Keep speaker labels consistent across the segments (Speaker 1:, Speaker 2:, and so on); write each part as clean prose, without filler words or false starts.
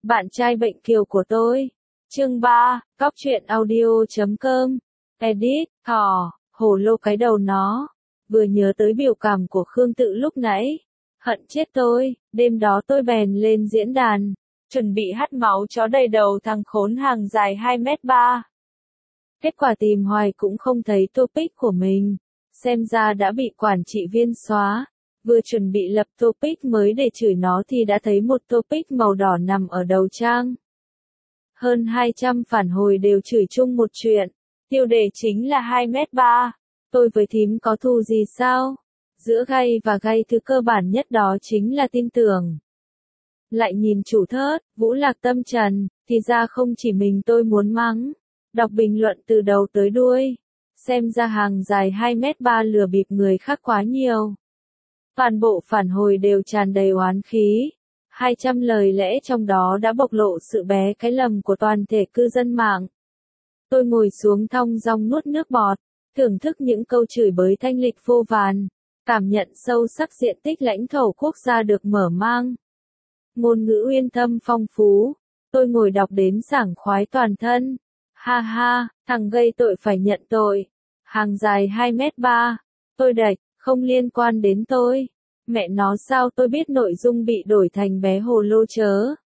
Speaker 1: Bạn trai bệnh kiều của tôi. Chương 3, Cóc truyện audio.com. Edit, thỏ, hổ lô cái đầu nó. Vừa nhớ tới biểu cảm của Khương Tự lúc nãy. Hận chết tôi, đêm đó tôi bèn lên diễn đàn. Chuẩn bị hắt máu chó đầy đầu thằng khốn hàng dài 2m3. Kết quả tìm hoài cũng không thấy topic của mình. Xem ra đã bị quản trị viên xóa. Vừa chuẩn bị lập topic mới để chửi nó thì đã thấy một topic màu đỏ nằm ở đầu trang. Hơn 200 phản hồi đều chửi chung một chuyện. Tiêu đề chính là 2m3. Tôi với thím có thù gì sao? Giữa gay và gay thứ cơ bản nhất đó chính là tin tưởng. Lại nhìn chủ thớt, Vũ Lạc Tâm Trần, thì ra không chỉ mình tôi muốn mắng. Đọc bình luận từ đầu tới đuôi. Xem ra hàng dài 2m3 lừa bịp người khác quá nhiều. Toàn bộ phản hồi đều tràn đầy oán khí. 200 lời lẽ trong đó đã bộc lộ sự bé cái lầm của toàn thể cư dân mạng. Tôi ngồi xuống thong dong nuốt nước bọt, thưởng thức những câu chửi bới thanh lịch vô vàn, cảm nhận sâu sắc diện tích lãnh thổ quốc gia được mở mang. Ngôn ngữ uyên thâm phong phú, tôi ngồi đọc đến sảng khoái toàn thân. Ha ha, thằng gây tội phải nhận tội. Hàng dài 2m3, tôi đạch, không liên quan đến tôi. Mẹ nó sao tôi biết nội dung bị đổi thành bé hồ lô chớ.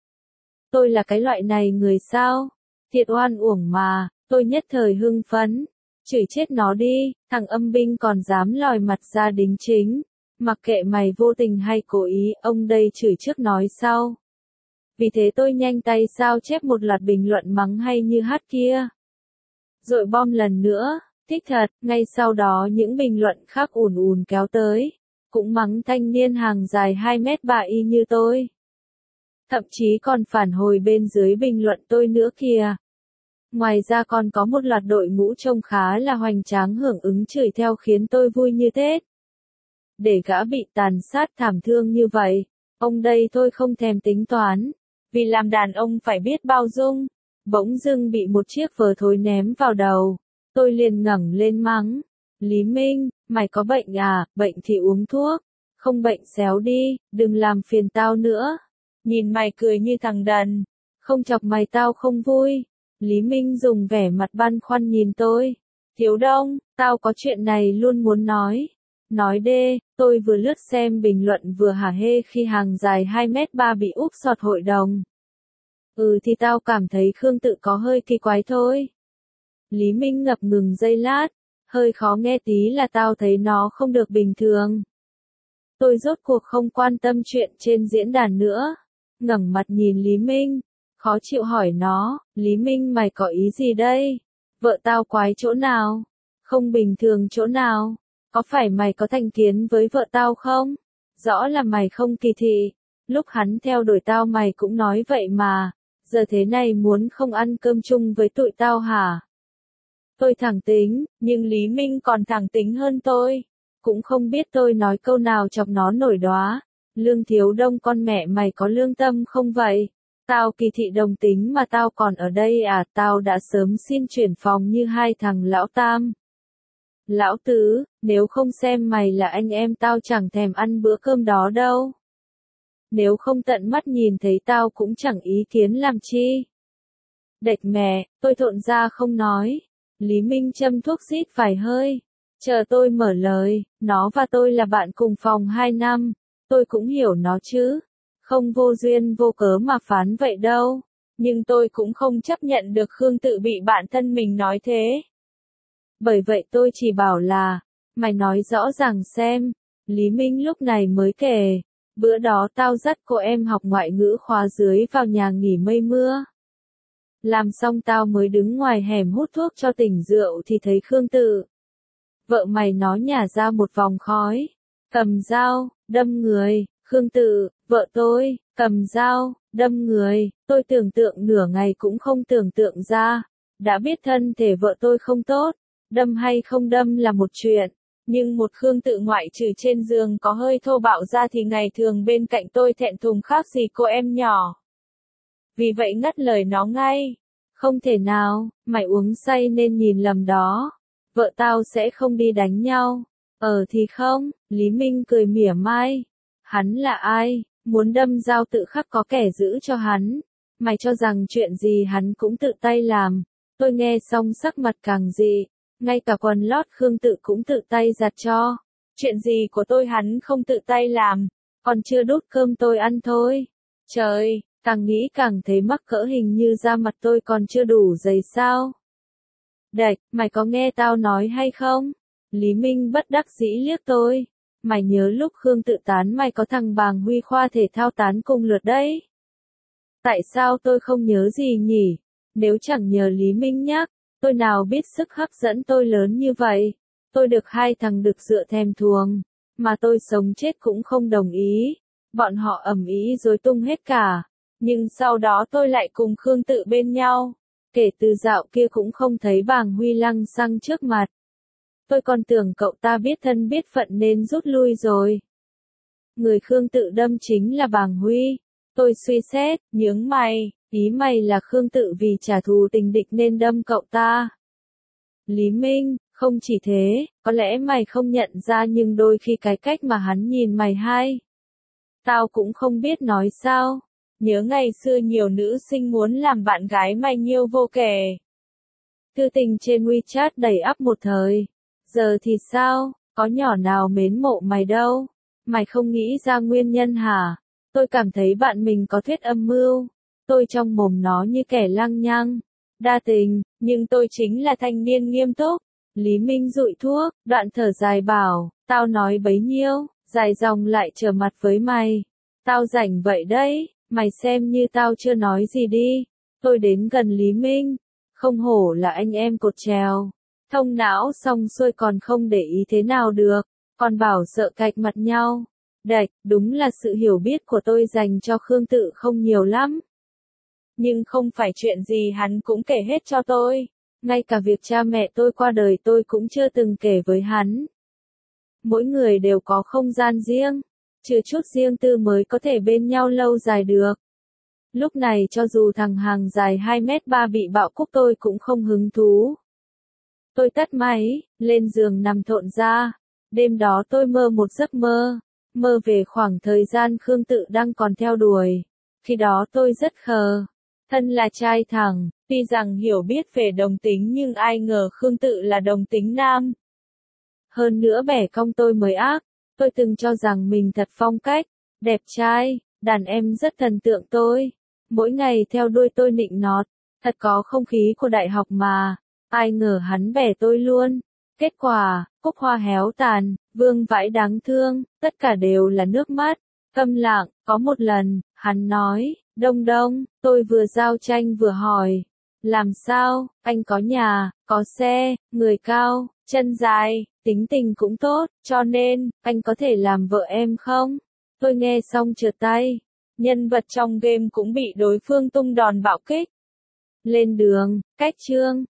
Speaker 1: Tôi là cái loại này người sao? Thiệt oan uổng mà, tôi nhất thời hưng phấn. Chửi chết nó đi, thằng âm binh còn dám lòi mặt ra đính chính. Mặc kệ mày vô tình hay cố ý, ông đây chửi trước nói sau. Vì thế tôi nhanh tay sao chép một loạt bình luận mắng hay như hát kia. Rồi bom lần nữa, thích thật, ngay sau đó những bình luận khác ùn ùn kéo tới. Cũng mắng thanh niên hàng dài 2m3 y như tôi. Thậm chí còn phản hồi bên dưới bình luận tôi nữa kìa. Ngoài ra còn có một loạt đội ngũ trông khá là hoành tráng hưởng ứng chửi theo khiến tôi vui như Tết. Để gã bị tàn sát thảm thương như vậy, ông đây tôi không thèm tính toán. Vì làm đàn ông phải biết bao dung. Bỗng dưng bị một chiếc vớ thối ném vào đầu. Tôi liền ngẩng lên mắng. Lý Minh, mày có bệnh à? Bệnh thì uống thuốc. Không bệnh xéo đi, đừng làm phiền tao nữa. Nhìn mày cười như thằng đần. Không chọc mày tao không vui. Lý Minh dùng vẻ mặt băn khoăn nhìn tôi. Thiếu Đông, tao có chuyện này luôn muốn nói. Nói đê, tôi vừa lướt xem bình luận vừa hả hê khi hàng dài 2m3 bị úp sọt hội đồng. Thì tao cảm thấy Khương Tự có hơi kỳ quái thôi. Lý Minh ngập ngừng giây lát, hơi khó nghe tí là tao thấy nó không được bình thường. Tôi rốt cuộc không quan tâm chuyện trên diễn đàn nữa, ngẩng mặt nhìn Lý Minh, khó chịu hỏi nó, Lý Minh mày có ý gì đây? Vợ tao quái chỗ nào? Không bình thường chỗ nào? Có phải mày có thành kiến với vợ tao không? Rõ là mày không kỳ thị, lúc hắn theo đuổi tao mày cũng nói vậy mà, giờ thế này muốn không ăn cơm chung với tụi tao hả? Tôi thẳng tính, nhưng Lý Minh còn thẳng tính hơn tôi. Cũng không biết tôi nói câu nào chọc nó nổi đoá. Lương Thiếu Đông con mẹ mày có lương tâm không vậy? Tao kỳ thị đồng tính mà tao còn ở đây à? Tao đã sớm xin chuyển phòng như hai thằng lão tam. Lão tứ, nếu không xem mày là anh em tao chẳng thèm ăn bữa cơm đó đâu. Nếu không tận mắt nhìn thấy tao cũng chẳng ý kiến làm chi. Đệch mẹ, tôi thộn ra không nói. Lý Minh châm thuốc rít vài hơi. Chờ tôi mở lời, nó và tôi là bạn cùng phòng 2 năm. Tôi cũng hiểu nó chứ. Không vô duyên vô cớ mà phán vậy đâu. Nhưng tôi cũng không chấp nhận được Khương Tự bị bạn thân mình nói thế. Bởi vậy tôi chỉ bảo là, mày nói rõ ràng xem. Lý Minh lúc này mới kể, bữa đó tao dắt cô em học ngoại ngữ khóa dưới vào nhà nghỉ mây mưa. Làm xong tao mới đứng ngoài hẻm hút thuốc cho tỉnh rượu thì thấy Khương Tự. Vợ mày nó nhả ra một vòng khói, cầm dao, đâm người. Khương Tự, vợ tôi, cầm dao, đâm người. Tôi tưởng tượng nửa ngày cũng không tưởng tượng ra. Đã biết thân thể vợ tôi không tốt, đâm hay không đâm là một chuyện. Nhưng một Khương Tự ngoại trừ trên giường có hơi thô bạo ra thì ngày thường bên cạnh tôi thẹn thùng khác gì cô em nhỏ. Vì vậy ngắt lời nó ngay. Không thể nào, mày uống say nên nhìn lầm đó. Vợ tao sẽ không đi đánh nhau. Thì không, Lý Minh cười mỉa mai. Hắn là ai, muốn đâm dao tự khắc có kẻ giữ cho hắn. Mày cho rằng chuyện gì hắn cũng tự tay làm. Tôi nghe xong sắc mặt càng dị. Ngay cả quần lót Khương Tự cũng tự tay giặt cho. Chuyện gì của tôi hắn không tự tay làm. Còn chưa đút cơm tôi ăn thôi. Trời, càng nghĩ càng thấy mắc cỡ, hình như da mặt tôi còn chưa đủ dày sao. Đạch, mày có nghe tao nói hay không? Lý Minh bất đắc dĩ liếc tôi. Mày nhớ lúc Khương Tự tán mày có thằng Bàng Huy khoa thể thao tán cùng lượt đấy. Tại sao tôi không nhớ gì nhỉ? Nếu chẳng nhờ Lý Minh nhắc, tôi nào biết sức hấp dẫn tôi lớn như vậy. Tôi được hai thằng được dựa thèm thuồng, mà tôi sống chết cũng không đồng ý. Bọn họ ầm ĩ rối tung hết cả. Nhưng sau đó tôi lại cùng Khương Tự bên nhau. Kể từ dạo kia cũng không thấy Bàng Huy lăng xăng trước mặt. Tôi còn tưởng cậu ta biết thân biết phận nên rút lui rồi. Người Khương Tự đâm chính là Bàng Huy. Tôi suy xét, nhướng mày, ý mày là Khương Tự vì trả thù tình địch nên đâm cậu ta. Lý Minh, không chỉ thế, có lẽ mày không nhận ra nhưng đôi khi cái cách mà hắn nhìn mày hay. Tao cũng không biết nói sao. Nhớ ngày xưa nhiều nữ sinh muốn làm bạn gái mày nhiều vô kể. Thư tình trên WeChat đầy ắp một thời. Giờ thì sao, có nhỏ nào mến mộ mày đâu. Mày không nghĩ ra nguyên nhân hả? Tôi cảm thấy bạn mình có thuyết âm mưu. Tôi trong mồm nó như kẻ lăng nhăng, đa tình, nhưng tôi chính là thanh niên nghiêm túc. Lý Minh dụi thuốc, đoạn thở dài bảo, tao nói bấy nhiêu, dài dòng lại trở mặt với mày. Tao rảnh vậy đấy, mày xem như tao chưa nói gì đi. Tôi đến gần Lý Minh, không hổ là anh em cột trèo. Thông não xong xuôi còn không để ý thế nào được, còn bảo sợ cạch mặt nhau. Đạch, đúng là sự hiểu biết của tôi dành cho Khương Tự không nhiều lắm. Nhưng không phải chuyện gì hắn cũng kể hết cho tôi. Ngay cả việc cha mẹ tôi qua đời tôi cũng chưa từng kể với hắn. Mỗi người đều có không gian riêng, trừ chút riêng tư mới có thể bên nhau lâu dài được. Lúc này cho dù thằng hàng dài 2m3 bị bạo cúc tôi cũng không hứng thú. Tôi tắt máy, lên giường nằm thộn ra. Đêm đó tôi mơ một giấc mơ. Mơ về khoảng thời gian Khương Tự đang còn theo đuổi. Khi đó tôi rất khờ. Thân là trai thẳng, tuy rằng hiểu biết về đồng tính nhưng ai ngờ Khương Tự là đồng tính nam. Hơn nữa bẻ cong tôi mới ác. Tôi từng cho rằng mình thật phong cách, đẹp trai, đàn em rất thần tượng tôi. Mỗi ngày theo đuôi tôi nịnh nọt, thật có không khí của đại học mà. Ai ngờ hắn bẻ tôi luôn. Kết quả, cúc hoa héo tàn, vương vãi đáng thương, tất cả đều là nước mắt. Câm lặng, có một lần, hắn nói, Đông Đông, tôi vừa giao tranh vừa hỏi. Làm sao, anh có nhà, có xe, người cao, chân dài, tính tình cũng tốt, cho nên, anh có thể làm vợ em không? Tôi nghe xong trượt tay. Nhân vật trong game cũng bị đối phương tung đòn bạo kích. Lên đường, cách chương.